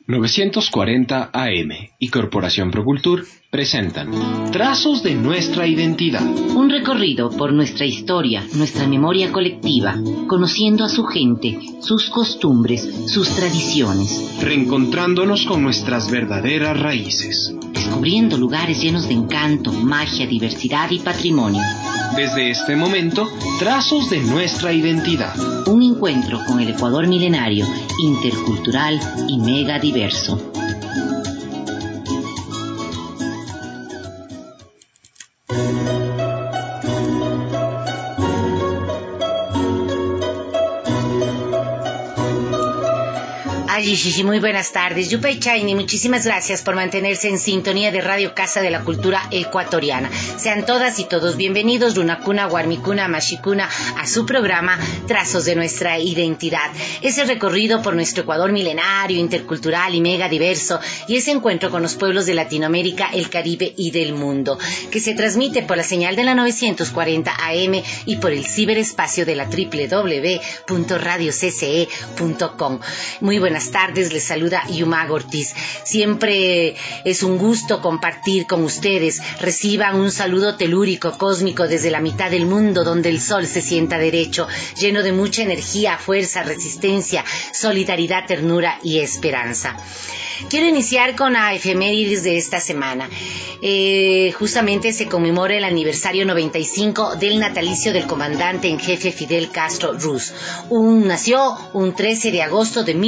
940 AM y Corporación Procultur presentan Trazos de nuestra identidad. Un recorrido por nuestra historia, nuestra memoria colectiva, conociendo a su gente, sus costumbres, sus tradiciones. Reencontrándonos con nuestras verdaderas raíces. Descubriendo lugares llenos de encanto, magia, diversidad y patrimonio. Desde este momento, Trazos de nuestra identidad. Un encuentro con el Ecuador milenario, intercultural y mega diverso. Sí, muy buenas tardes. Yupay Chaini, muchísimas gracias por mantenerse en sintonía de Radio Casa de la Cultura Ecuatoriana. Sean todas y todos bienvenidos, Runacuna, Guarmicuna, Mashicuna, a su programa Trazos de nuestra identidad. Ese recorrido por nuestro Ecuador milenario, intercultural y mega diverso, y ese encuentro con los pueblos de Latinoamérica, el Caribe y del mundo, que se transmite por la señal de la 940 AM y por el ciberespacio de la www.radiocce.com. Muy buenas tardes, les saluda Yumag Ortiz. Siempre es un gusto compartir con ustedes. Reciban un saludo telúrico, cósmico desde la mitad del mundo, donde el sol se sienta derecho, lleno de mucha energía, fuerza, resistencia, solidaridad, ternura y esperanza. Quiero iniciar con la efemérides de esta semana. Justamente se conmemora el aniversario 95 del natalicio del comandante en jefe Fidel Castro Ruz. Nació un 13 de agosto de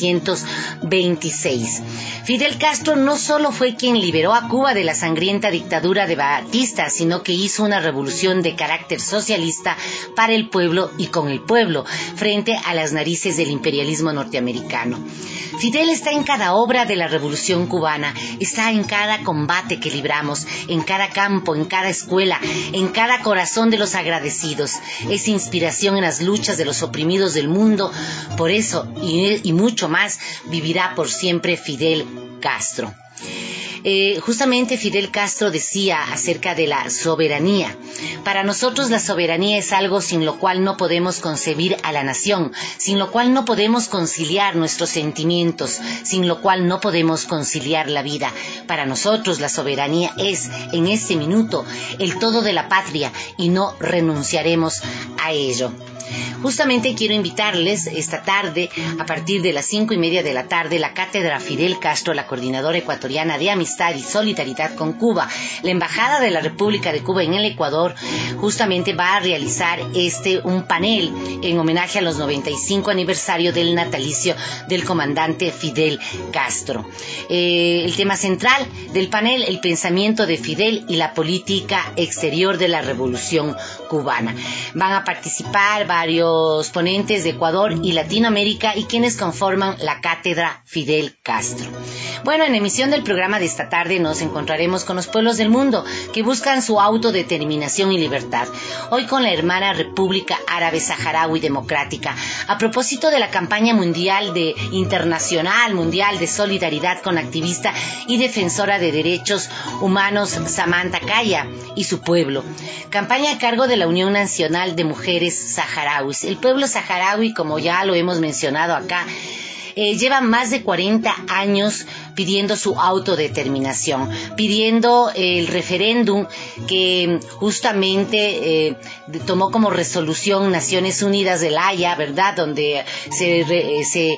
1926. Fidel Castro no solo fue quien liberó a Cuba de la sangrienta dictadura de Batista, sino que hizo una revolución de carácter socialista para el pueblo y con el pueblo, frente a las narices del imperialismo norteamericano. Fidel está en cada obra de la revolución cubana, está en cada combate que libramos, en cada campo, en cada escuela, en cada corazón de los agradecidos. Es inspiración en las luchas de los oprimidos del mundo. Por eso y mucho más vivirá por siempre Fidel Castro. Justamente Fidel Castro decía acerca de la soberanía. Para nosotros la soberanía es algo sin lo cual no podemos concebir a la nación, sin lo cual no podemos conciliar nuestros sentimientos, sin lo cual no podemos conciliar la vida. Para nosotros la soberanía es, en este minuto, el todo de la patria y no renunciaremos a ello. Justamente quiero invitarles esta tarde, a partir de las 5:30 de la tarde, la Cátedra Fidel Castro, la Coordinadora Ecuatoriana de Amistad y Solidaridad con Cuba, la Embajada de la República de Cuba en el Ecuador, justamente va a realizar un panel en homenaje a los 95 aniversario del natalicio del comandante Fidel Castro. El tema central del panel, el pensamiento de Fidel y la política exterior de la Revolución Cubana. Van a participar varios ponentes de Ecuador y Latinoamérica y quienes conforman la Cátedra Fidel Castro. Bueno, en emisión del programa de esta tarde nos encontraremos con los pueblos del mundo que buscan su autodeterminación y libertad. Hoy con la hermana República Árabe Saharaui Democrática, a propósito de la campaña internacional mundial de solidaridad con activista y defensora de derechos humanos Samantha Kaya y su pueblo. Campaña a cargo de la Unión Nacional de Mujeres Saharauis. El pueblo saharaui, como ya lo hemos mencionado acá, lleva más de 40 años pidiendo su autodeterminación, pidiendo el referéndum que justamente tomó como resolución Naciones Unidas de La Haya, ¿verdad?, donde se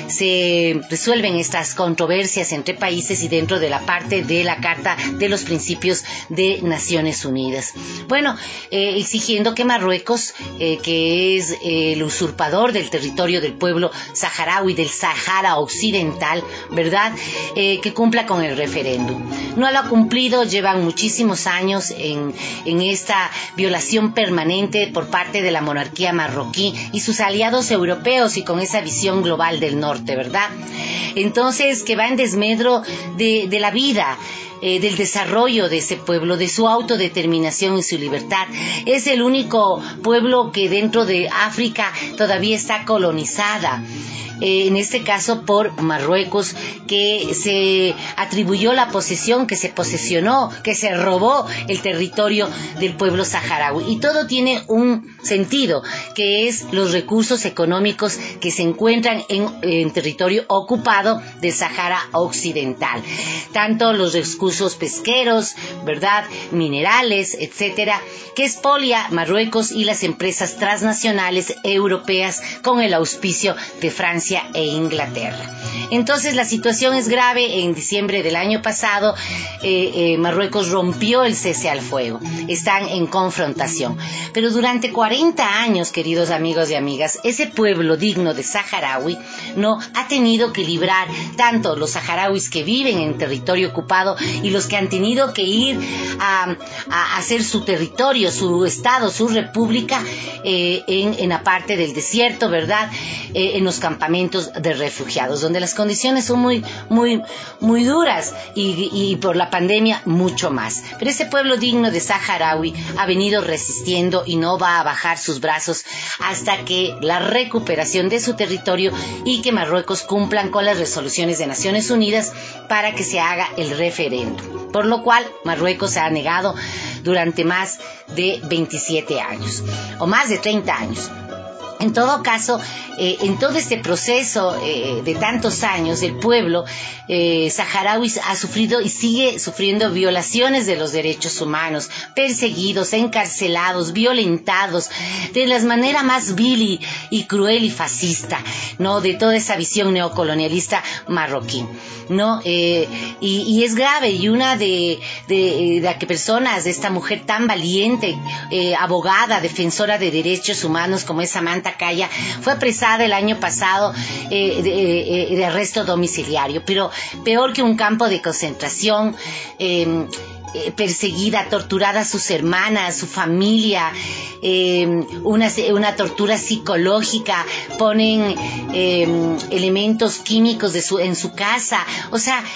resuelven estas controversias entre países y dentro de la parte de la Carta de los Principios de Naciones Unidas. Bueno, exigiendo que Marruecos, que es el usurpador del territorio del pueblo saharaui del Sahara Occidental, ¿verdad?, que cumpla con el referéndum. No lo ha cumplido, llevan muchísimos años en esta violación permanente por parte de la monarquía marroquí y sus aliados europeos y con esa visión global del norte, ¿verdad? Entonces, que va en desmedro de la vida, del desarrollo de ese pueblo, de su autodeterminación y su libertad. Es el único pueblo que dentro de África todavía está colonizada. en este caso por Marruecos, que se atribuyó la posesión, que se posesionó, que se robó el territorio del pueblo saharaui. Y todo tiene un sentido, que es los recursos económicos que se encuentran en territorio ocupado del Sahara Occidental. Tanto los recursos pesqueros, ¿verdad?, minerales, etcétera, que expolia Marruecos y las empresas transnacionales europeas con el auspicio de Francia e Inglaterra. Entonces la situación es grave. En diciembre del año pasado Marruecos rompió el cese al fuego. Están en confrontación. Pero durante 40 años, queridos amigos y amigas, ese pueblo digno de saharaui no ha tenido que librar tanto los saharauis que viven en territorio ocupado y los que han tenido que ir a hacer su territorio, su estado, su república en la parte del desierto, ¿verdad?, en los campamentos de refugiados, donde las condiciones son muy duras y por la pandemia mucho más. Pero ese pueblo digno de saharaui ha venido resistiendo y no va a bajar sus brazos hasta que la recuperación de su territorio y que Marruecos cumplan con las resoluciones de Naciones Unidas para que se haga el referéndum, por lo cual Marruecos se ha negado durante más de 27 años o más de 30 años. En todo caso, en todo este proceso de tantos años, el pueblo saharaui ha sufrido y sigue sufriendo violaciones de los derechos humanos, perseguidos, encarcelados, violentados, de la manera más vil y cruel y fascista, ¿no?, de toda esa visión neocolonialista marroquí, ¿no? Y es grave, y una de que personas, de esta mujer tan valiente, abogada, defensora de derechos humanos como es Samantha Kaya, fue apresada el año pasado de arresto domiciliario, pero peor que un campo de concentración, perseguida, torturada a sus hermanas, su familia, una tortura psicológica, ponen elementos químicos en su casa, o sea,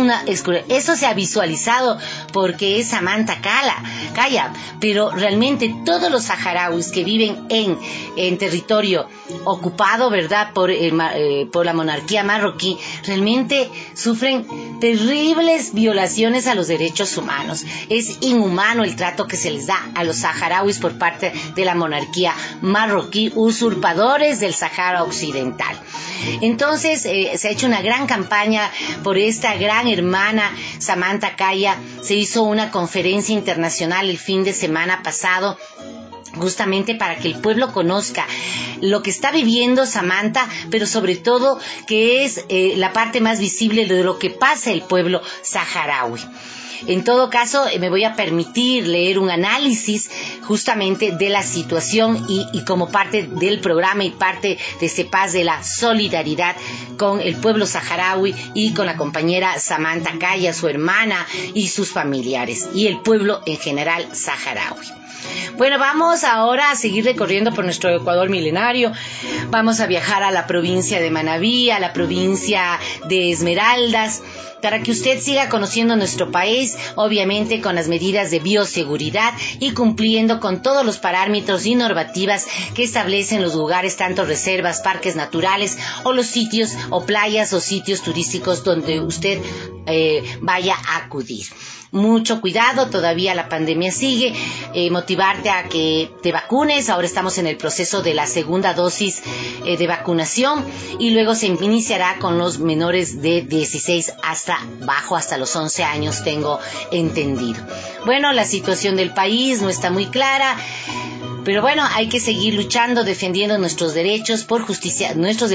eso se ha visualizado porque es Samantha Kaya, pero realmente todos los saharauis que viven en territorio ocupado, ¿verdad?, por la monarquía marroquí, realmente sufren terribles violaciones a los derechos humanos. Es inhumano el trato que se les da a los saharauis por parte de la monarquía marroquí, usurpadores del Sahara Occidental. Entonces se ha hecho una gran campaña por esta gran hermana Samantha Kaya. Se hizo una conferencia internacional el fin de semana pasado, justamente para que el pueblo conozca lo que está viviendo Samantha, pero sobre todo que es la parte más visible de lo que pasa el pueblo saharaui. En todo caso, me voy a permitir leer un análisis justamente de la situación y como parte del programa y parte de ese paz de la solidaridad con el pueblo saharaui y con la compañera Samantha Kaya, su hermana y sus familiares, y el pueblo en general saharaui. Bueno, vamos ahora a seguir recorriendo por nuestro Ecuador milenario. Vamos a viajar a la provincia de Manabí, a la provincia de Esmeraldas, para que usted siga conociendo nuestro país, obviamente con las medidas de bioseguridad y cumpliendo con todos los parámetros y normativas que establecen los lugares, tanto reservas, parques naturales o los sitios o playas o sitios turísticos donde usted vaya a acudir. Mucho cuidado, todavía la pandemia sigue, motivarte a que te vacunes. Ahora estamos en el proceso de la segunda dosis de vacunación y luego se iniciará con los menores de 16 hasta los 11 años, tengo entendido. Bueno, la situación del país no está muy clara, pero bueno, hay que seguir luchando, defendiendo nuestros derechos por justicia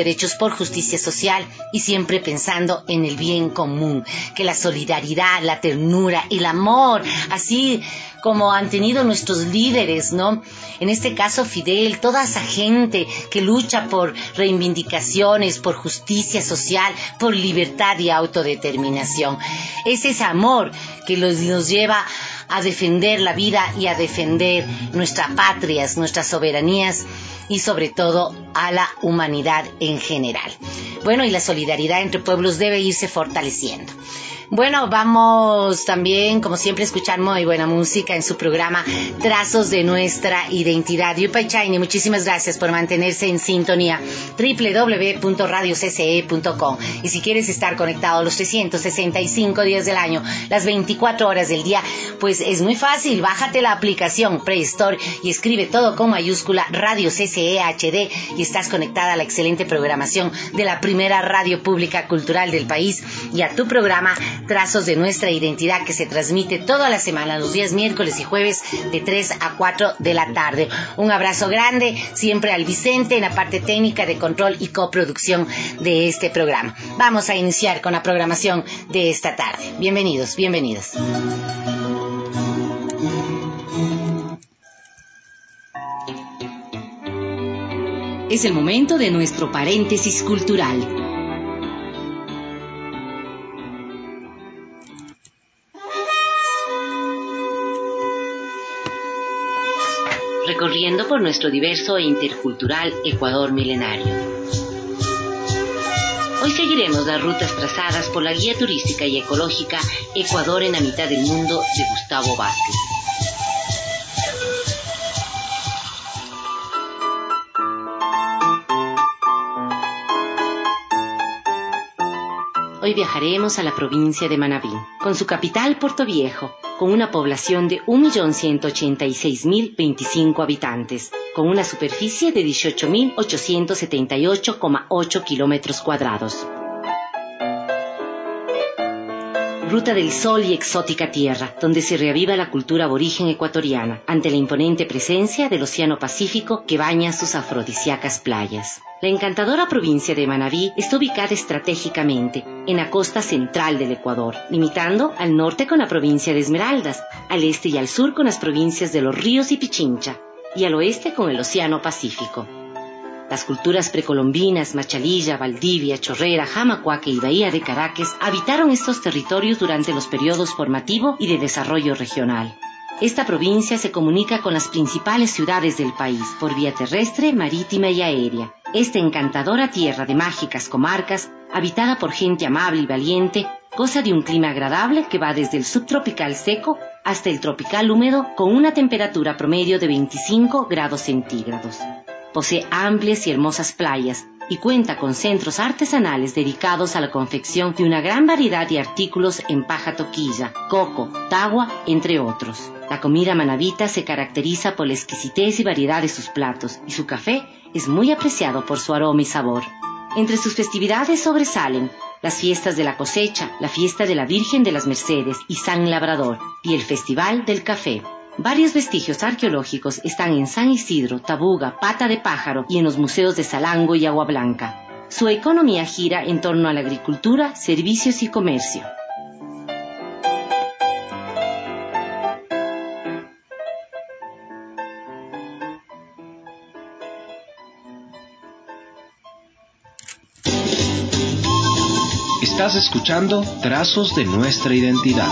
social y siempre pensando en el bien común, que la solidaridad, la ternura, el amor, así como han tenido nuestros líderes, ¿no? En este caso Fidel, toda esa gente que lucha por reivindicaciones, por justicia social, por libertad y autodeterminación. Es ese amor que nos lleva a defender la vida y a defender nuestras patrias, nuestras soberanías y sobre todo a la humanidad en general. Bueno, y la solidaridad entre pueblos debe irse fortaleciendo. Bueno, vamos también, como siempre, a escuchar muy buena música en su programa Trazos de Nuestra Identidad. Yupay Chaini, muchísimas gracias por mantenerse en sintonía. www.radiocce.com. Y si quieres estar conectado los 365 días del año, las 24 horas del día, pues es muy fácil. Bájate la aplicación Play Store y escribe todo con mayúscula Radio CCE HD y estás conectada a la excelente programación de la primera radio pública cultural del país y a tu programa Trazos de Nuestra Identidad, que se transmite toda la semana, los días miércoles y jueves de 3 a 4 de la tarde. Un abrazo grande siempre al Vicente en la parte técnica de control y coproducción de este programa. Vamos a iniciar con la programación de esta tarde. Bienvenidos, bienvenidas. Es el momento de nuestro paréntesis cultural. Recorriendo por nuestro diverso e intercultural Ecuador milenario. Hoy seguiremos las rutas trazadas por la guía turística y ecológica Ecuador en la mitad del mundo de Gustavo Vázquez. Hoy viajaremos a la provincia de Manabí, con su capital Puerto Viejo, con una población de 1.186.025 habitantes, con una superficie de 18.878,8 kilómetros cuadrados. Ruta del Sol y exótica tierra, donde se reaviva la cultura aborigen ecuatoriana, ante la imponente presencia del Océano Pacífico que baña sus afrodisíacas playas. La encantadora provincia de Manabí está ubicada estratégicamente en la costa central del Ecuador, limitando al norte con la provincia de Esmeraldas, al este y al sur con las provincias de Los Ríos y Pichincha, y al oeste con el Océano Pacífico. Las culturas precolombinas, Machalilla, Valdivia, Chorrera, Jamacuaque y Bahía de Caracas habitaron estos territorios durante los periodos formativo y de desarrollo regional. Esta provincia se comunica con las principales ciudades del país por vía terrestre, marítima y aérea. Esta encantadora tierra de mágicas comarcas, habitada por gente amable y valiente, goza de un clima agradable que va desde el subtropical seco hasta el tropical húmedo con una temperatura promedio de 25 grados centígrados. Posee amplias y hermosas playas y cuenta con centros artesanales dedicados a la confección de una gran variedad de artículos en paja toquilla, coco, tagua, entre otros. La comida manabita se caracteriza por la exquisitez y variedad de sus platos, y su café es muy apreciado por su aroma y sabor. Entre sus festividades sobresalen las fiestas de la cosecha, la fiesta de la Virgen de las Mercedes y San Labrador, y el Festival del Café. Varios vestigios arqueológicos están en San Isidro, Tabuga, Pata de Pájaro y en los museos de Salango y Agua Blanca. Su economía gira en torno a la agricultura, servicios y comercio. Estás escuchando Trazos de Nuestra Identidad.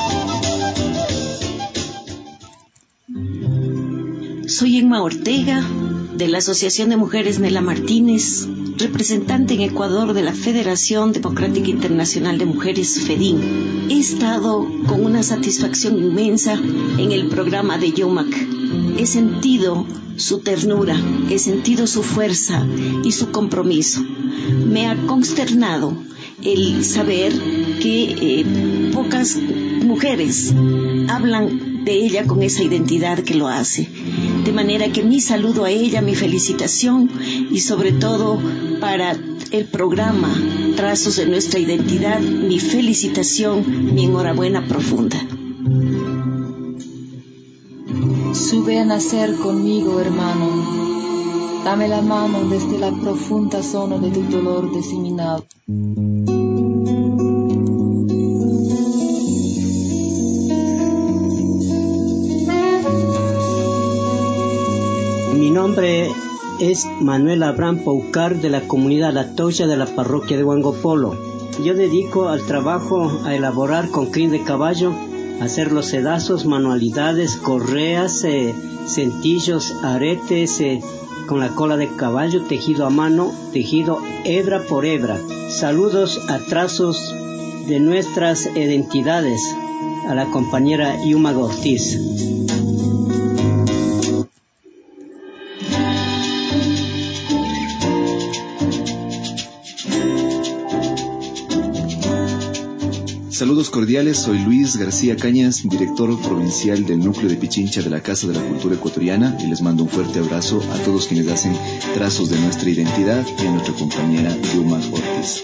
Soy Emma Ortega, de la Asociación de Mujeres Nela Martínez, representante en Ecuador de la Federación Democrática Internacional de Mujeres, FEDIN. He estado con una satisfacción inmensa en el programa de Yomac. He sentido su ternura, he sentido su fuerza y su compromiso. Me ha consternado el saber que pocas mujeres hablan de ella con esa identidad que lo hace. De manera que mi saludo a ella, mi felicitación y sobre todo para el programa Trazos de Nuestra Identidad, mi felicitación, mi enhorabuena profunda. Sube a nacer conmigo, hermano. Dame la mano desde la profunda zona de tu dolor diseminado. Mi nombre es Manuel Abraham Paucar, de la comunidad Atocha de la parroquia de Huangopolo. Yo dedico al trabajo a elaborar con crin de caballo hacer los sedazos, manualidades, correas, cintillos, aretes, con la cola de caballo, tejido a mano, tejido hebra por hebra. Saludos a Trazos de Nuestras Identidades, a la compañera Yuma Ortiz. Saludos cordiales, soy Luis García Cañas, director provincial del Núcleo de Pichincha de la Casa de la Cultura Ecuatoriana, y les mando un fuerte abrazo a todos quienes hacen trazos de nuestra identidad y a nuestra compañera Yuma Ortiz.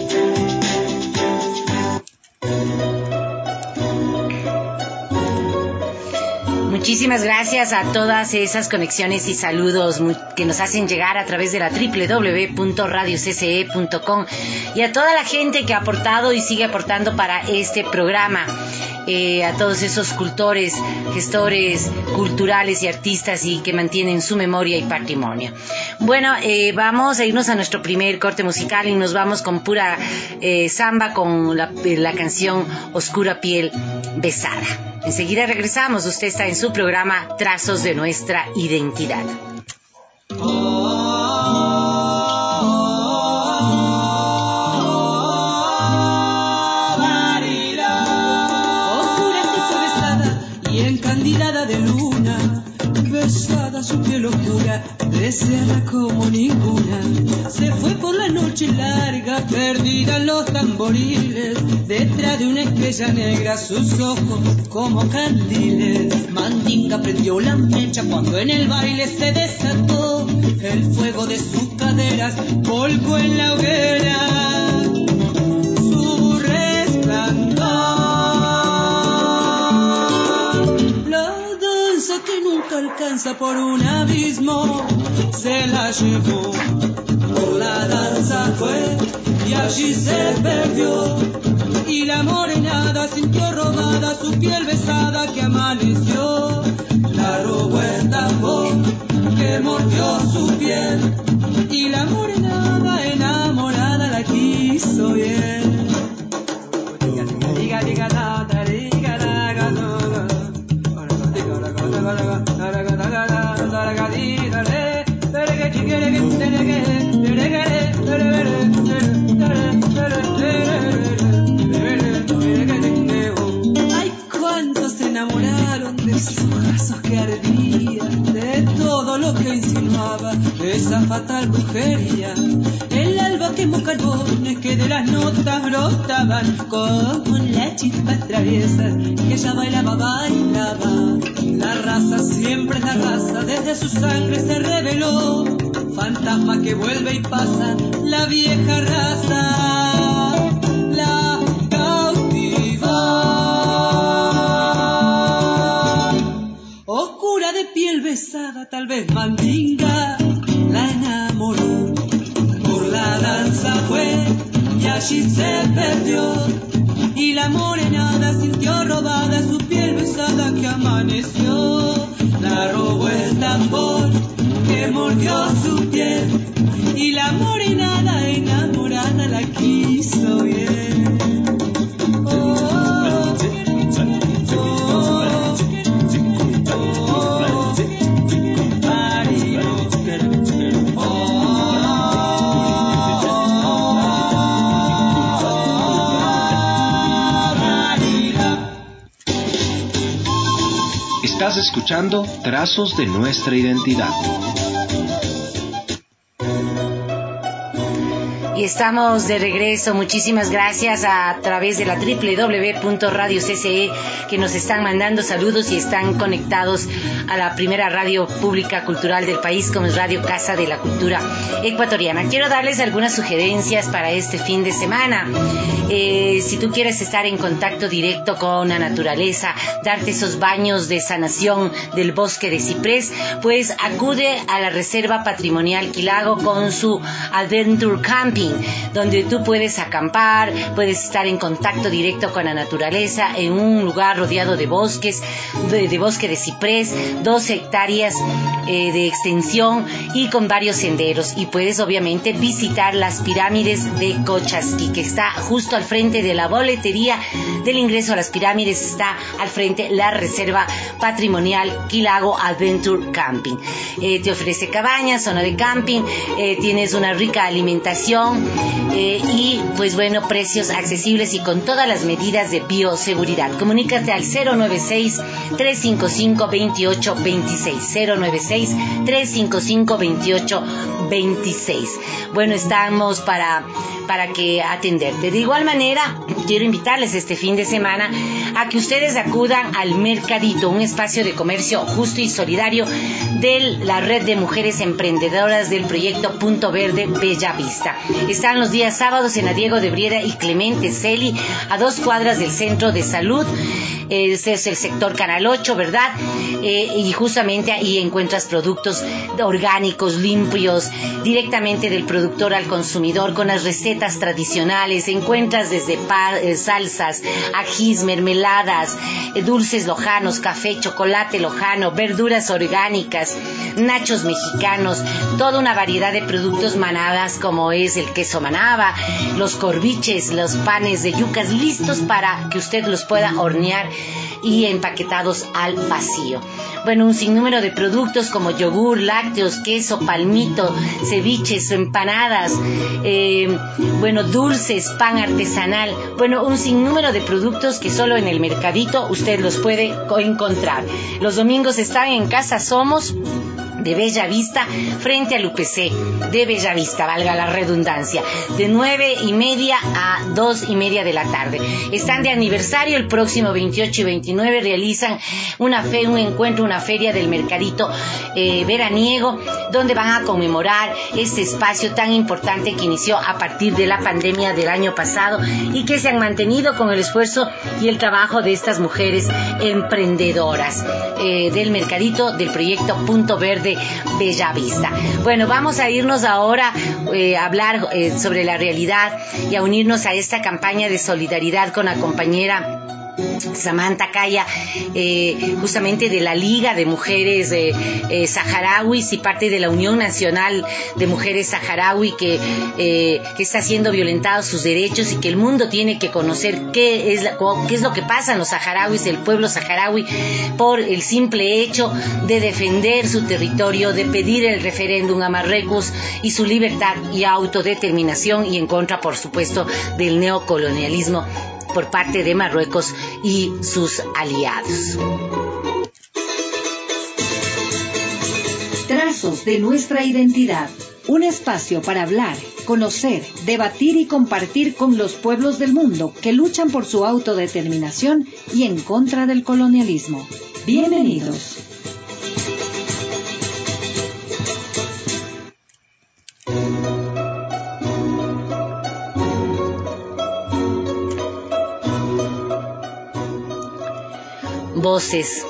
Muchísimas gracias a todas esas conexiones y saludos que nos hacen llegar a través de la www.radiocce.com y a toda la gente que ha aportado y sigue aportando para este programa. A todos esos cultores, gestores culturales y artistas y que mantienen su memoria y patrimonio. Bueno, vamos a irnos a nuestro primer corte musical y nos vamos con pura samba con la canción Oscura Piel Besada. Enseguida regresamos. Usted está en su programa Trazos de Nuestra Identidad. Encandilada de luna, besada su piel oscura, deseada como ninguna. Se fue por la noche larga, perdida en los tamboriles, detrás de una estrella negra, sus ojos como candiles. Mandinga prendió la mecha cuando en el baile se desató, el fuego de sus caderas volcó en la hoguera. Su resplandor, que nunca alcanza por un abismo, se la llevó, por la danza fue y allí se perdió, y la morenada sintió robada su piel besada que amaneció, la robó el tambor que mordió su piel, y la morenada enamorada la quiso bien. Diga, diga, da, da, diga, da, da, da. Ay, cuántos se enamoraron de esos brazos que ardían, de todo lo que insinuaba esa fatal brujería. El alba quemó carbones que de las notas brotaban como las chispas traviesas que ella bailaba. La raza siempre es la raza, desde su sangre se reveló, fantasma que vuelve y pasa, la vieja raza la cautivó. Oscura de piel besada, tal vez mandinga, la enamoró, por la danza fue y allí se perdió, y la morenada sintió robada su piel besada que amaneció, la robó el tambor que mordió su piel, y la morenada enamorada la quiso bien. Estás escuchando Trazos de Nuestra Identidad. Y estamos de regreso. Muchísimas gracias a través de la www.radiocce que nos están mandando saludos y están conectados a la primera radio pública cultural del país, como es Radio Casa de la Cultura Ecuatoriana. Quiero darles algunas sugerencias para este fin de semana. Si tú quieres estar en contacto directo con la naturaleza, darte esos baños de sanación del bosque de ciprés, pues acude a la Reserva Patrimonial Quilago con su Adventure Camping. donde tú puedes acampar, puedes estar en contacto directo con la naturaleza en un lugar rodeado de bosques, de bosque de ciprés, 12 hectáreas de extensión y con varios senderos. Y puedes obviamente visitar las pirámides de Cochasqui, que está justo al frente de la boletería del ingreso a las pirámides. Está al frente la reserva patrimonial Quilago Adventure Camping. Te ofrece cabañas, zona de camping, tienes una rica alimentación y pues bueno, precios accesibles y con todas las medidas de bioseguridad. Comunícate al 096-355-2826, 096-355-2826. Bueno, estamos para que atenderte. De igual manera, quiero invitarles este fin de semana a que ustedes acudan al Mercadito, un espacio de comercio justo y solidario de la red de mujeres emprendedoras del proyecto Punto Verde Bellavista. Están los días sábados en la Diego de Brieda y Clemente Celi, a 2 cuadras del centro de salud. Este es el sector Canal 8, ¿verdad? Y justamente ahí encuentras productos orgánicos, limpios, directamente del productor al consumidor, con las recetas tradicionales. Encuentras desde salsas, ajís, mermeladas, dulces lojanos, café, chocolate lojano, verduras orgánicas, nachos mexicanos, toda una variedad de productos manadas, como es el queso manaba, los corviches, los panes de yucas, listos para que usted los pueda hornear y empaquetados al vacío. Bueno, un sinnúmero de productos como yogur, lácteos, queso, palmito, ceviches, empanadas, dulces, pan artesanal. Bueno, un sinnúmero de productos que solo en el Mercadito usted los puede encontrar. Los domingos están en Casa Somos de Bellavista, frente al UPC de Bellavista, valga la redundancia, de 9:30 a 2:30 de la tarde. Están de aniversario. El próximo 28 y 29 realizan un encuentro, una feria del Mercadito veraniego, donde van a conmemorar este espacio tan importante que inició a partir de la pandemia del año pasado y que se han mantenido con el esfuerzo y el trabajo de estas mujeres emprendedoras del Mercadito, del proyecto Punto Verde Bellavista. Bueno, vamos a irnos ahora a hablar sobre la realidad y a unirnos a esta campaña de solidaridad con la compañera Samantha Calla, justamente de la Liga de Mujeres Saharauis y parte de la Unión Nacional de Mujeres Saharaui, que está siendo violentados sus derechos y que el mundo tiene que conocer qué es lo que pasa en los saharauis, el pueblo saharaui, por el simple hecho de defender su territorio, de pedir el referéndum a Marruecos y su libertad y autodeterminación, y en contra, por supuesto, del neocolonialismo por parte de Marruecos y sus aliados. Trazos de nuestra identidad. Un espacio para hablar, conocer, debatir y compartir con los pueblos del mundo que luchan por su autodeterminación y en contra del colonialismo. Bienvenidos. Voces.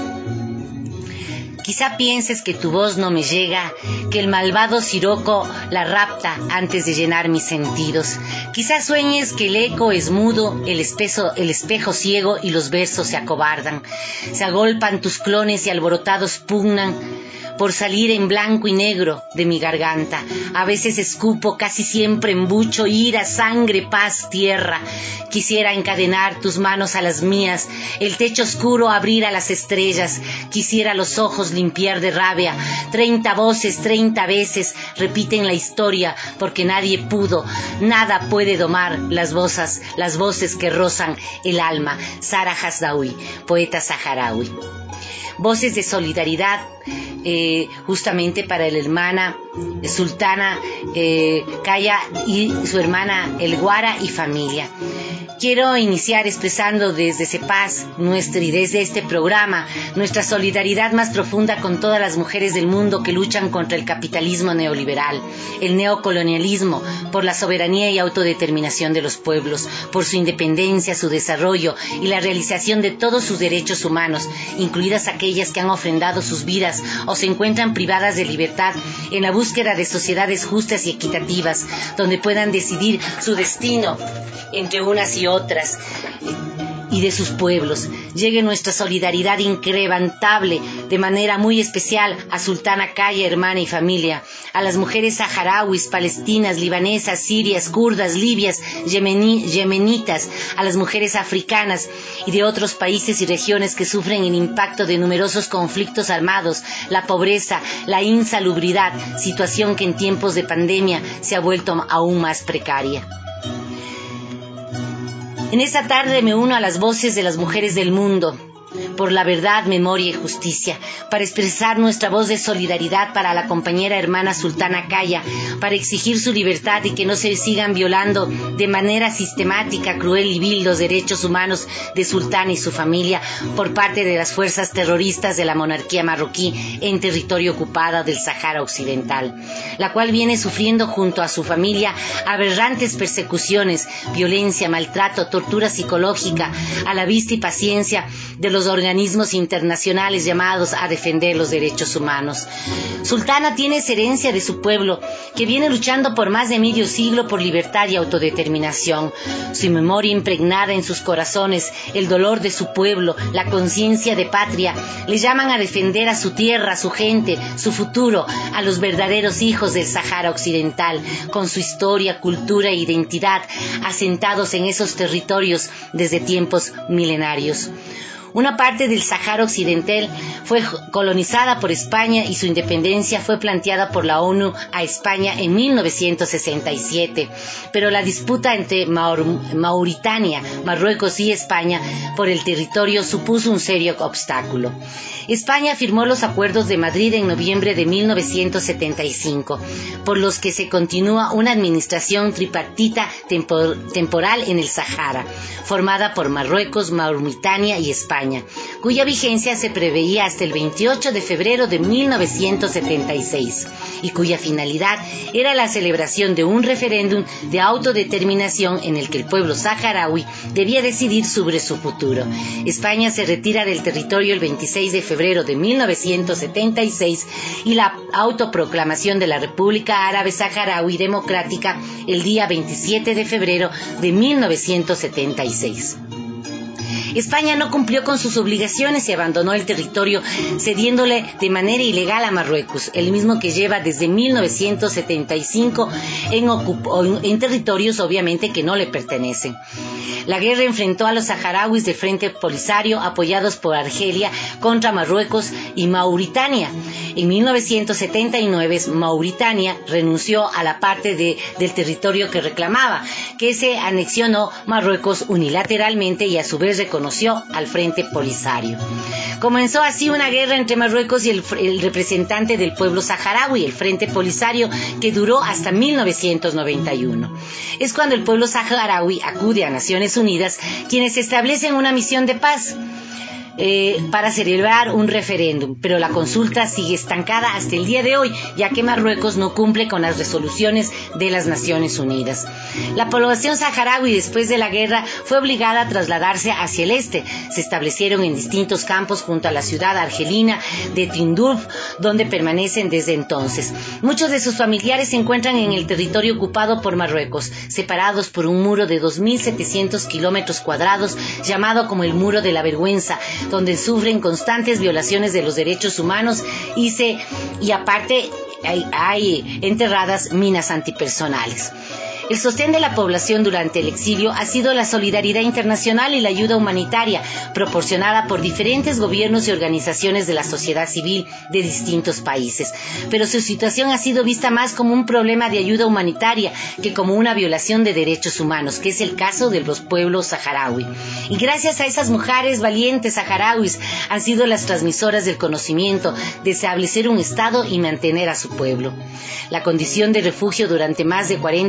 Quizá pienses que tu voz no me llega, que el malvado siroco la rapta antes de llenar mis sentidos. Quizá sueñes que el eco es mudo, el espejo ciego y los versos se acobardan. Se agolpan tus clones y alborotados pugnan por salir en blanco y negro de mi garganta. A veces escupo, casi siempre embucho ira, sangre, paz, tierra. Quisiera encadenar tus manos a las mías, el techo oscuro abrir a las estrellas. Quisiera los ojos limpiar de rabia. 30 voces, 30 veces repiten la historia, porque nadie pudo, nada puede domar las voces que rozan el alma. Sara Hasdaoui, poeta saharaui. Voces de solidaridad, justamente para la hermana Sultana Calla y su hermana El Guara y familia. Quiero iniciar expresando desde CEPAS y desde este programa nuestra solidaridad más profunda con todas las mujeres del mundo que luchan contra el capitalismo neoliberal, el neocolonialismo, por la soberanía y autodeterminación de los pueblos, por su independencia, su desarrollo y la realización de todos sus derechos humanos, incluidas aquellas que han ofrendado sus vidas o se encuentran privadas de libertad en la búsqueda de sociedades justas y equitativas, donde puedan decidir su destino entre unas y otras y de sus pueblos. Llegue nuestra solidaridad incrementable de manera muy especial a Sultana Kaya, hermana y familia, a las mujeres saharauis, palestinas, libanesas, sirias, kurdas, libias, yemenitas, a las mujeres africanas y de otros países y regiones que sufren el impacto de numerosos conflictos armados, la pobreza, la insalubridad, situación que en tiempos de pandemia se ha vuelto aún más precaria. En esta tarde me uno a las voces de las mujeres del mundo por la verdad, memoria y justicia, para expresar nuestra voz de solidaridad para la compañera hermana Sultana Kaya, para exigir su libertad y que no se sigan violando de manera sistemática, cruel y vil los derechos humanos de Sultana y su familia por parte de las fuerzas terroristas de la monarquía marroquí en territorio ocupado del Sahara Occidental, la cual viene sufriendo junto a su familia aberrantes persecuciones, violencia, maltrato, tortura psicológica, a la vista y paciencia de los organismos internacionales llamados a defender los derechos humanos. Sultana tiene esa herencia de su pueblo, que viene luchando por más de medio siglo por libertad y autodeterminación. Su memoria impregnada en sus corazones, el dolor de su pueblo, la conciencia de patria, le llaman a defender a su tierra, a su gente, su futuro, a los verdaderos hijos del Sahara Occidental, con su historia, cultura e identidad, asentados en esos territorios desde tiempos milenarios. Una parte del Sahara Occidental fue colonizada por España y su independencia fue planteada por la ONU a España en 1967, pero la disputa entre Mauritania, Marruecos y España por el territorio supuso un serio obstáculo. España firmó los Acuerdos de Madrid en noviembre de 1975, por los que se continúa una administración tripartita temporal en el Sahara, formada por Marruecos, Mauritania y España, cuya vigencia se preveía hasta el 28 de febrero de 1976 y cuya finalidad era la celebración de un referéndum de autodeterminación en el que el pueblo saharaui debía decidir sobre su futuro. España se retira del territorio el 26 de febrero de 1976 y la autoproclamación de la República Árabe Saharaui Democrática el día 27 de febrero de 1976. España no cumplió con sus obligaciones y abandonó el territorio, cediéndole de manera ilegal a Marruecos, el mismo que lleva desde 1975 en territorios obviamente que no le pertenecen. La guerra enfrentó a los saharauis del Frente Polisario, apoyados por Argelia, contra Marruecos y Mauritania. En 1979, Mauritania renunció a la parte del territorio que reclamaba, que se anexionó Marruecos unilateralmente y a su vez reconoció al Frente Polisario. Comenzó así una guerra entre Marruecos y el representante del pueblo saharaui, el Frente Polisario, que duró hasta 1991. Es cuando el pueblo saharaui acude a Naciones Unidas, quienes establecen una misión de paz para celebrar un referéndum, pero la consulta sigue estancada hasta el día de hoy, ya que Marruecos no cumple con las resoluciones de las Naciones Unidas. La población saharaui después de la guerra fue obligada a trasladarse hacia el este. Se establecieron en distintos campos junto a la ciudad argelina de Tindouf, donde permanecen desde entonces. Muchos de sus familiares se encuentran en el territorio ocupado por Marruecos, separados por un muro de 2.700 kilómetros cuadrados, llamado como el Muro de la Vergüenza, donde sufren constantes violaciones de los derechos humanos y aparte hay enterradas minas antipersonales. El sostén de la población durante el exilio ha sido la solidaridad internacional y la ayuda humanitaria proporcionada por diferentes gobiernos y organizaciones de la sociedad civil de distintos países. Pero su situación ha sido vista más como un problema de ayuda humanitaria que como una violación de derechos humanos, que es el caso de los pueblos saharaui. Y gracias a esas mujeres valientes saharauis han sido las transmisoras del conocimiento de establecer un Estado y mantener a su pueblo. La condición de refugio durante más de 40 años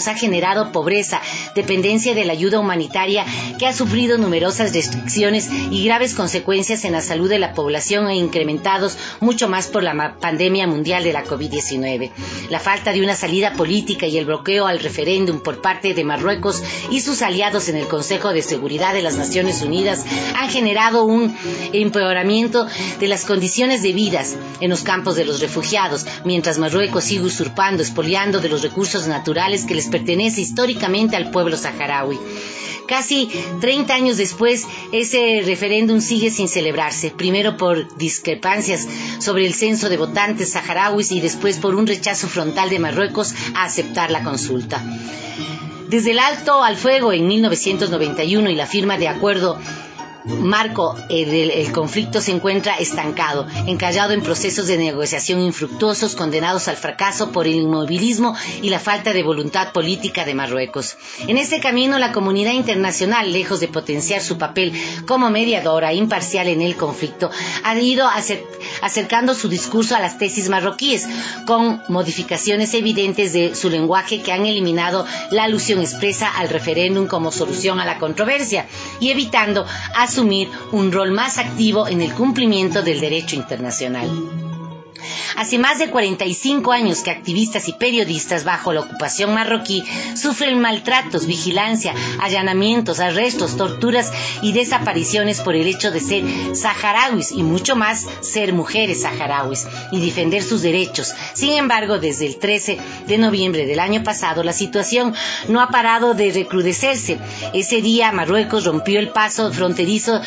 ha generado pobreza, dependencia de la ayuda humanitaria que ha sufrido numerosas restricciones y graves consecuencias en la salud de la población e incrementados mucho más por la pandemia mundial de la COVID-19. La falta de una salida política y el bloqueo al referéndum por parte de Marruecos y sus aliados en el Consejo de Seguridad de las Naciones Unidas han generado un empeoramiento de las condiciones de vida en los campos de los refugiados, mientras Marruecos sigue usurpando, expoliando de los recursos naturales que les pertenece históricamente al pueblo saharaui. Casi 30 años después, ese referéndum sigue sin celebrarse, primero por discrepancias sobre el censo de votantes saharauis y después por un rechazo frontal de Marruecos a aceptar la consulta. Desde el alto al fuego en 1991 y la firma de acuerdo marco el conflicto se encuentra estancado, encallado en procesos de negociación infructuosos, condenados al fracaso por el inmovilismo y la falta de voluntad política de Marruecos. En este camino, la comunidad internacional, lejos de potenciar su papel como mediadora imparcial en el conflicto, ha ido acercando su discurso a las tesis marroquíes, con modificaciones evidentes de su lenguaje que han eliminado la alusión expresa al referéndum como solución a la controversia y evitando asumir un rol más activo en el cumplimiento del derecho internacional. Hace más de 45 años que activistas y periodistas bajo la ocupación marroquí sufren maltratos, vigilancia, allanamientos, arrestos, torturas y desapariciones por el hecho de ser saharauis y mucho más ser mujeres saharauis y defender sus derechos. Sin embargo, desde el 13 de noviembre del año pasado, la situación no ha parado de recrudecerse. Ese día, Marruecos rompió el paso fronterizo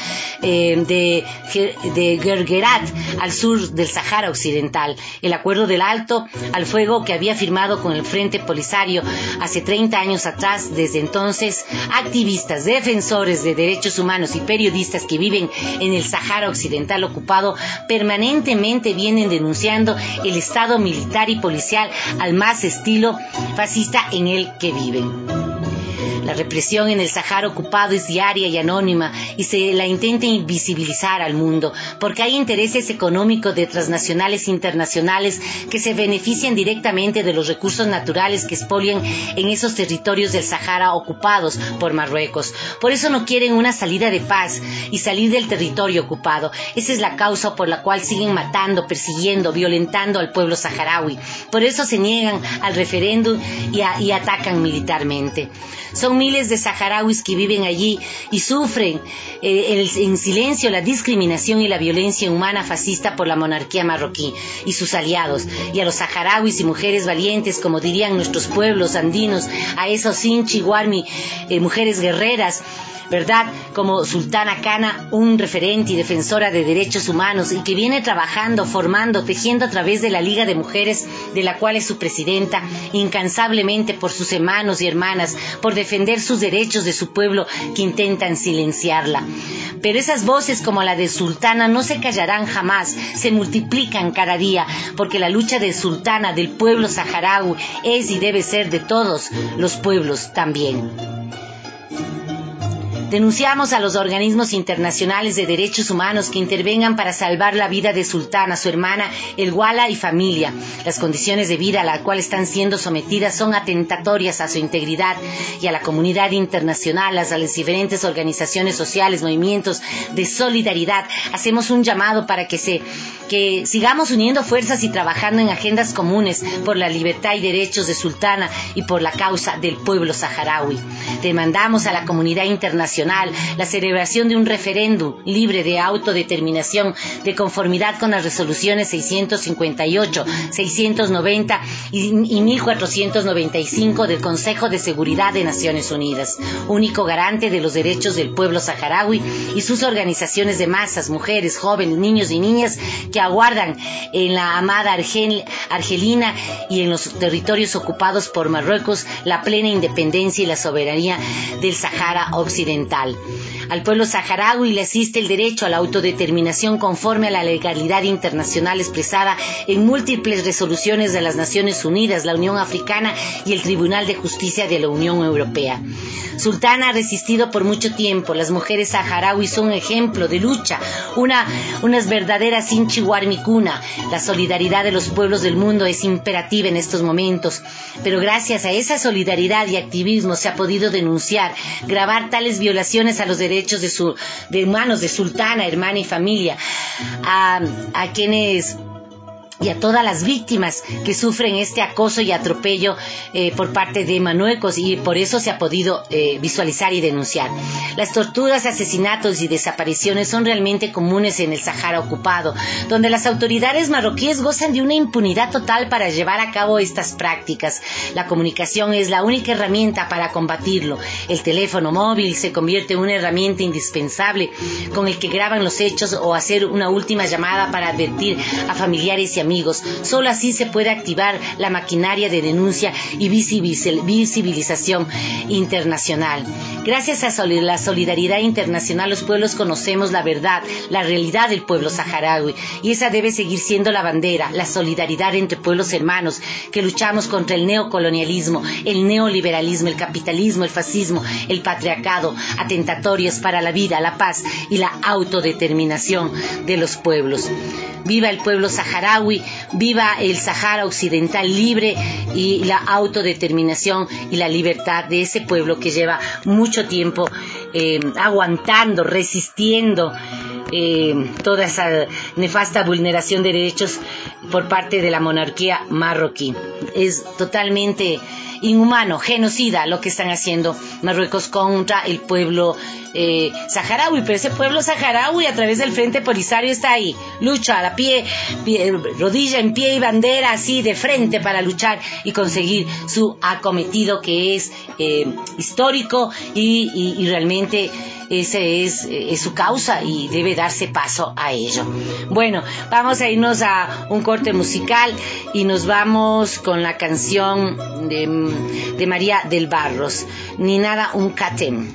de Guerguerat al sur del Sahara Occidental. El acuerdo del alto al fuego que había firmado con el Frente Polisario hace 30 años atrás. Desde entonces, activistas, defensores de derechos humanos y periodistas que viven en el Sahara Occidental ocupado permanentemente vienen denunciando el estado militar y policial al más estilo fascista en el que viven. La represión en el Sahara ocupado es diaria y anónima y se la intenta invisibilizar al mundo porque hay intereses económicos de transnacionales internacionales que se benefician directamente de los recursos naturales que expolian en esos territorios del Sahara ocupados por Marruecos. Por eso no quieren una salida de paz y salir del territorio ocupado. Esa es la causa por la cual siguen matando, persiguiendo, violentando al pueblo saharaui. Por eso se niegan al referéndum y atacan militarmente. Son miles de saharauis que viven allí y sufren en silencio la discriminación y la violencia humana fascista por la monarquía marroquí y sus aliados. Y a los saharauis y mujeres valientes, como dirían nuestros pueblos andinos, a esos Sinchi, Guarmi, mujeres guerreras, ¿verdad? Como Sultana Cana, un referente y defensora de derechos humanos y que viene trabajando, formando, tejiendo a través de la Liga de Mujeres, de la cual es su presidenta, incansablemente por sus hermanos y hermanas, por defender sus derechos de su pueblo que intentan silenciarla. Pero esas voces como la de Sultana no se callarán jamás, se multiplican cada día, porque la lucha de Sultana, del pueblo saharaui, es y debe ser de todos los pueblos también. Denunciamos a los organismos internacionales de derechos humanos que intervengan para salvar la vida de Sultana, su hermana, el Wala y familia. Las condiciones de vida a las cuales están siendo sometidas son atentatorias a su integridad y a la comunidad internacional, a las diferentes organizaciones sociales, movimientos de solidaridad. Hacemos un llamado para que sigamos uniendo fuerzas y trabajando en agendas comunes por la libertad y derechos de Sultana y por la causa del pueblo saharaui. Demandamos a la comunidad internacional la celebración de un referéndum libre de autodeterminación de conformidad con las resoluciones 658, 690 y 1495 del Consejo de Seguridad de Naciones Unidas, único garante de los derechos del pueblo saharaui y sus organizaciones de masas, mujeres, jóvenes, niños y niñas que aguardan en la amada Argelina y en los territorios ocupados por Marruecos la plena independencia y la soberanía del Sahara Occidental. Al pueblo saharaui le asiste el derecho a la autodeterminación conforme a la legalidad internacional expresada en múltiples resoluciones de las Naciones Unidas, la Unión Africana y el Tribunal de Justicia de la Unión Europea. Sultana ha resistido por mucho tiempo. Las mujeres saharauis son un ejemplo de lucha, unas verdaderas Inchiwarmicuna. La solidaridad de los pueblos del mundo es imperativa en estos momentos, pero gracias a esa solidaridad y activismo se ha podido denunciar, grabar tales violaciones a los derechos de humanos de Sultana, hermana y familia, a quienes y a todas las víctimas que sufren este acoso y atropello por parte de manuecos, y por eso se ha podido visualizar y denunciar. Las torturas, asesinatos y desapariciones son realmente comunes en el Sahara ocupado, donde las autoridades marroquíes gozan de una impunidad total para llevar a cabo estas prácticas. La comunicación es la única herramienta para combatirlo. El teléfono móvil se convierte en una herramienta indispensable con el que graban los hechos o hacer una última llamada para advertir a familiares y amigos. Solo así se puede activar la maquinaria de denuncia y visibilización internacional. Gracias a la solidaridad internacional, los pueblos conocemos la verdad, la realidad del pueblo saharaui, y esa debe seguir siendo la bandera, la solidaridad entre pueblos hermanos que luchamos contra el neocolonialismo, el neoliberalismo, el capitalismo, el fascismo, el patriarcado, atentatorios para la vida, la paz y la autodeterminación de los pueblos. Viva el pueblo saharaui, viva el Sahara Occidental libre y la autodeterminación y la libertad de ese pueblo que lleva mucho tiempo aguantando, resistiendo toda esa nefasta vulneración de derechos por parte de la monarquía marroquí. Es totalmente inhumano, genocida lo que están haciendo Marruecos contra el pueblo saharaui, pero ese pueblo saharaui a través del Frente Polisario está ahí, lucha a la pie, rodilla en pie y bandera así de frente para luchar y conseguir su acometido, que es histórico y realmente ese es su causa y debe darse paso a ello. Bueno, vamos a irnos a un corte musical y nos vamos con la canción de María del Barros, Ni nada un catem.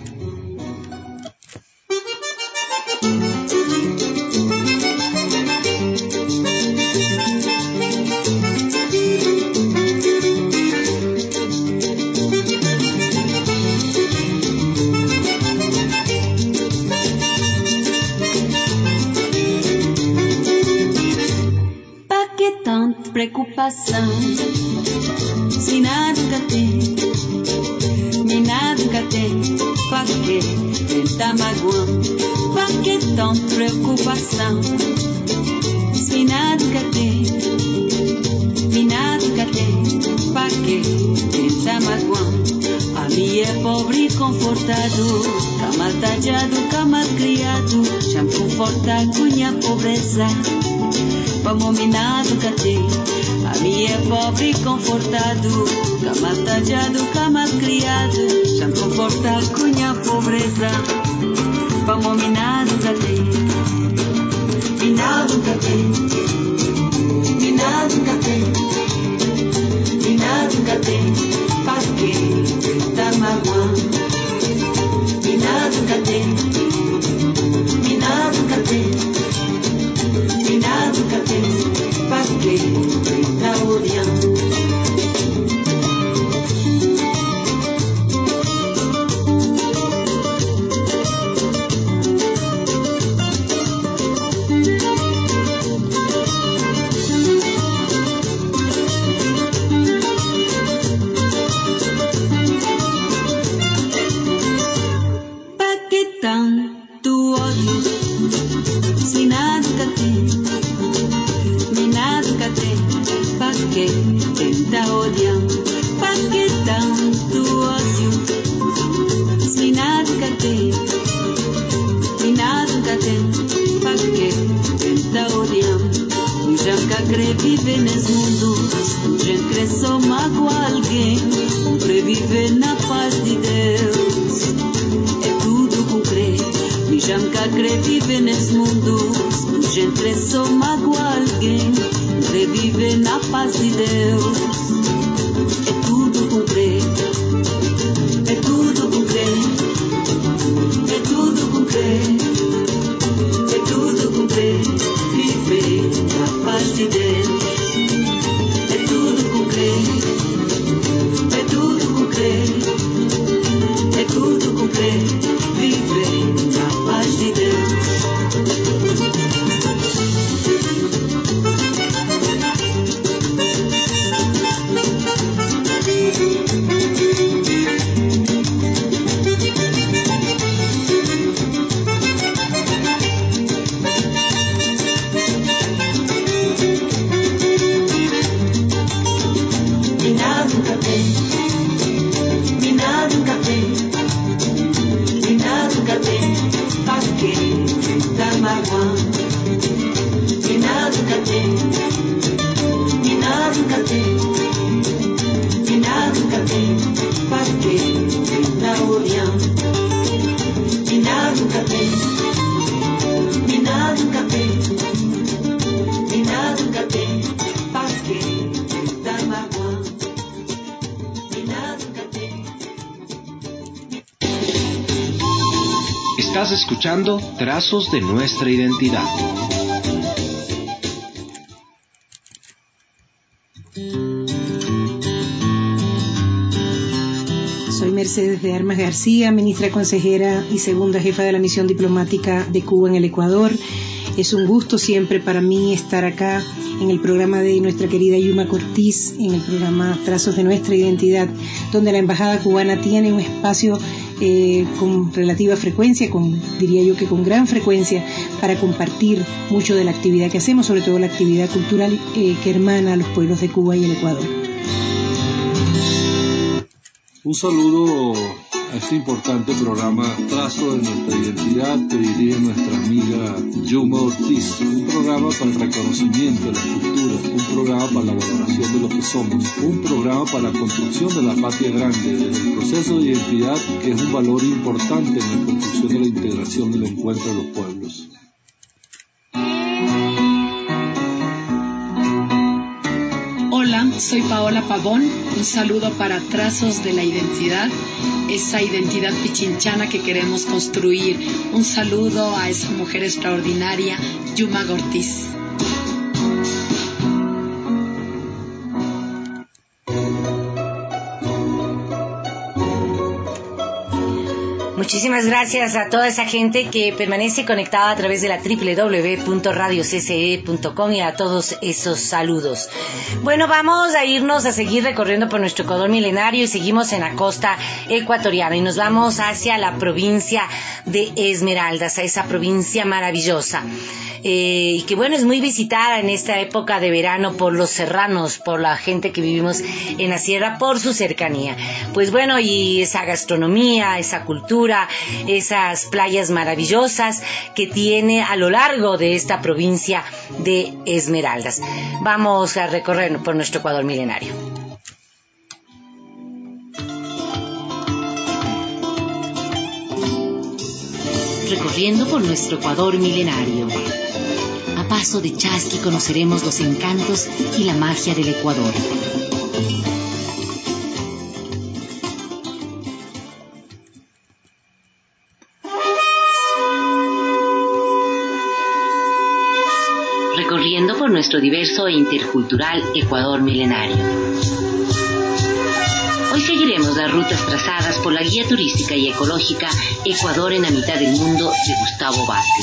Preocupação, se nada tem, me nada tem, pra que tenta magoar, pra que tanta preocupação, se nada tem, me nada tem, pra que tenta magoar, a mim é pobre e confortado, camal tallado, camal criado, já me conforta com minha pobreza. Vamos minado cate, a mim é pobre e confortado, camal tallado, camal criado, já me conforta com minha pobreza. Vamos minado cate, minado cate, minado cate, minado cate, pra que tá magoando? Minado cate, minado cate. Nunca tem pra que tá olhando. Pra que tanto ódio se nada tem? Pra que tenta odiar? Pra que tanto ódio? Se nada tem, se nada tem. Pra que tenta odiar? Um já quer viver nesse mundo, um já quer só magoar alguém, pra viver na paz de Deus. É tudo com crer, um já quer viver nesse mundo, um já quer só magoar alguém, reviver na paz de Deus. É tudo com crer, é tudo com crer, é tudo com crer. encontré, libre, capaz de ver. Estás escuchando Trazos de Nuestra Identidad. Soy Mercedes de Armas García, ministra consejera y segunda jefa de la misión diplomática de Cuba en el Ecuador. Es un gusto siempre para mí estar acá en el programa de nuestra querida Yuma Cortiz, en el programa Trazos de Nuestra Identidad, donde la Embajada Cubana tiene un espacio con relativa frecuencia, diría yo que con gran frecuencia, para compartir mucho de la actividad que hacemos, sobre todo la actividad cultural que hermana a los pueblos de Cuba y el Ecuador. Un saludo a este importante programa Trazo de Nuestra Identidad que dirige nuestra amiga Yuma Ortiz, un programa para el reconocimiento de la cultura, un programa para la valoración de lo que somos, un programa para la construcción de la patria grande, desde el proceso de identidad que es un valor importante en la construcción de la integración y el encuentro de los pueblos. Hola, soy Paola Pavón. Un saludo para Trazos de la Identidad, esa identidad pichinchana que queremos construir. Un saludo a esa mujer extraordinaria, Yuma Ortiz. Muchísimas gracias a toda esa gente que permanece conectada a través de la www.radiocce.com y a todos esos saludos. Bueno, vamos a irnos a seguir recorriendo por nuestro Ecuador milenario y seguimos en la costa ecuatoriana y nos vamos hacia la provincia de Esmeraldas, a esa provincia maravillosa. Y que bueno, es muy visitada en esta época de verano por los serranos, por la gente que vivimos en la sierra, por su cercanía. Pues bueno, y esa gastronomía, esa cultura, esas playas maravillosas que tiene a lo largo de esta provincia de Esmeraldas. Vamos a recorrer por nuestro Ecuador milenario. Recorriendo por nuestro Ecuador milenario. A paso de chasqui conoceremos los encantos y la magia del Ecuador. Recorriendo por nuestro diverso e intercultural Ecuador milenario. Hoy seguiremos las rutas trazadas por la guía turística y ecológica Ecuador en la mitad del mundo de Gustavo Vázquez.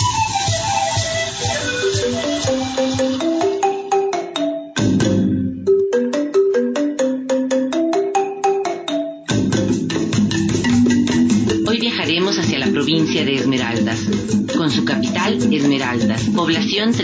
Hoy viajaremos hacia la provincia de Esmeraldas, con su capital Esmeraldas, población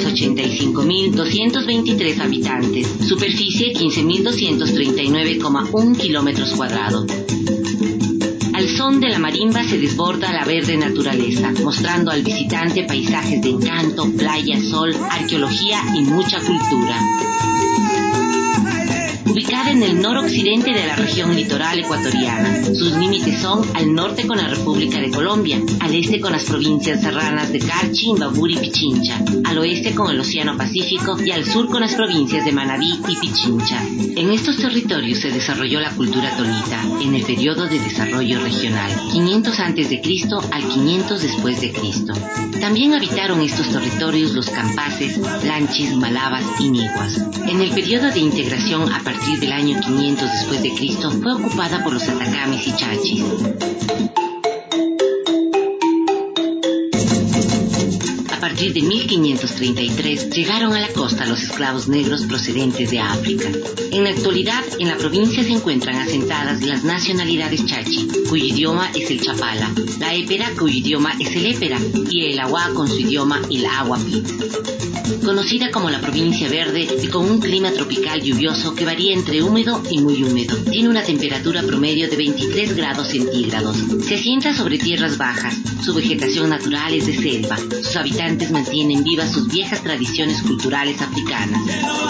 385.223 habitantes, superficie 15.239,1 kilómetros cuadrados. Al son de la marimba se desborda la verde naturaleza, mostrando al visitante paisajes de encanto, playa, sol, arqueología y mucha cultura. Ubicada en el noroccidente de la región litoral ecuatoriana. Sus límites son al norte con la República de Colombia, al este con las provincias serranas de Carchi, Imbabura y Pichincha, al oeste con el Océano Pacífico y al sur con las provincias de Manabí y Pichincha. En estos territorios se desarrolló la cultura tolita en el periodo de desarrollo regional, 500 a.C. al 500 después de Cristo. También habitaron estos territorios los campaces, lanchis, malabas y niguas. En el periodo de integración a partir del año 500 después de Cristo fue ocupada por los atacames y chachis. partir de 1533 llegaron a la costa los esclavos negros procedentes de África. En la actualidad, en la provincia se encuentran asentadas las nacionalidades chachi, cuyo idioma es el chapala, la épera, cuyo idioma es el épera, y el agua con su idioma el aguapit. Conocida como la provincia verde y con un clima tropical lluvioso que varía entre húmedo y muy húmedo. Tiene una temperatura promedio de 23 grados centígrados. Se asienta sobre tierras bajas. Su vegetación natural es de selva. Sus habitantes mantienen vivas sus viejas tradiciones culturales africanas.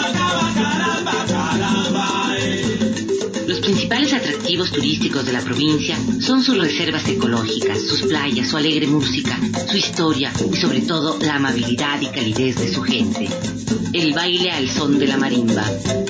Los principales atractivos turísticos de la provincia son sus reservas ecológicas, sus playas, su alegre música, su historia y sobre todo la amabilidad y calidez de su gente. El baile al son de la marimba.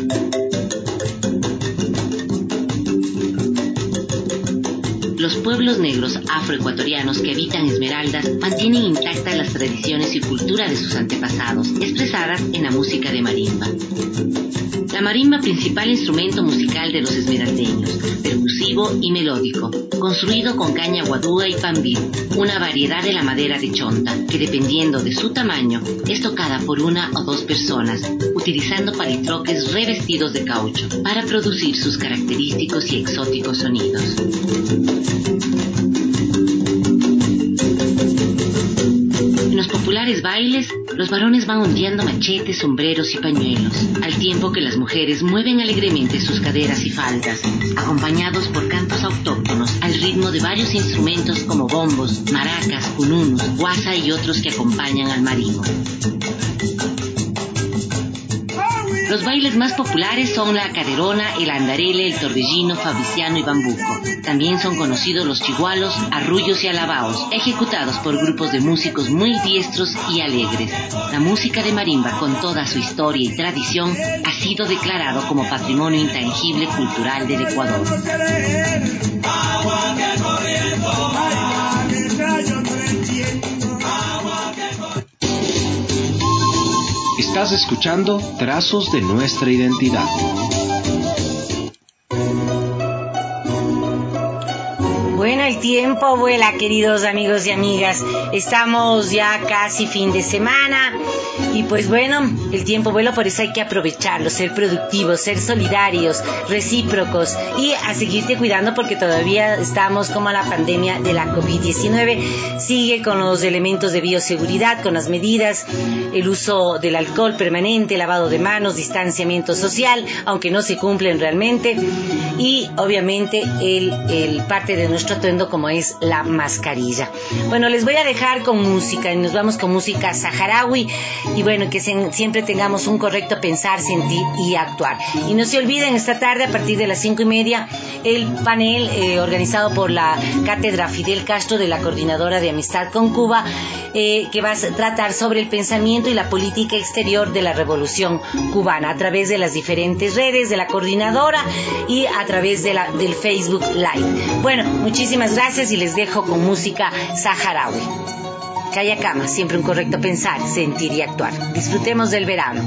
Los pueblos negros afroecuatorianos que habitan Esmeraldas mantienen intactas las tradiciones y cultura de sus antepasados, expresadas en la música de marimba. La marimba, principal instrumento musical de los esmeraldeños, percusivo y melódico, construido con caña guadúa y pambí, una variedad de la madera de chonta, que dependiendo de su tamaño, es tocada por una o dos personas, utilizando palitroques revestidos de caucho, para producir sus característicos y exóticos sonidos. En los populares bailes, los varones van ondeando machetes, sombreros y pañuelos, al tiempo que las mujeres mueven alegremente sus caderas y faldas, acompañados por cantos autóctonos al ritmo de varios instrumentos como bombos, maracas, cununus, guasa y otros que acompañan al marimbo. Los bailes más populares son la caderona, el andarele, el torbellino, fabriciano y bambuco. También son conocidos los chigualos, arrullos y alabaos, ejecutados por grupos de músicos muy diestros y alegres. La música de marimba, con toda su historia y tradición, ha sido declarado como Patrimonio Intangible Cultural del Ecuador. Estás escuchando Trazos de Nuestra Identidad. Bueno, el tiempo vuela, queridos amigos y amigas. Estamos ya casi fin de semana y pues bueno, el tiempo vuela, por eso hay que aprovecharlo, ser productivos, ser solidarios, recíprocos y a seguirte cuidando porque todavía estamos como la pandemia de la COVID-19 sigue con los elementos de bioseguridad, con las medidas, el uso del alcohol permanente, lavado de manos, distanciamiento social, aunque no se cumplen realmente, y obviamente el parte de nuestro atuendo como es la mascarilla. Bueno, les voy a dejar con música y nos vamos con música saharaui y bueno, que siempre tengamos un correcto pensar, sentir y actuar. Y no se olviden, esta tarde a partir de las 5:30 el panel organizado por la Cátedra Fidel Castro de la Coordinadora de Amistad con Cuba, que va a tratar sobre el pensamiento y la política exterior de la Revolución Cubana a través de las diferentes redes de la coordinadora y a través de del Facebook Live. Bueno, muchísimas gracias y les dejo con música saharaui. Calla cama, siempre un correcto pensar, sentir y actuar. Disfrutemos del verano.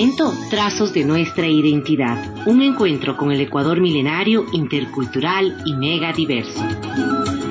momento, Trazos de nuestra identidad, un encuentro con el Ecuador milenario, intercultural y mega diverso.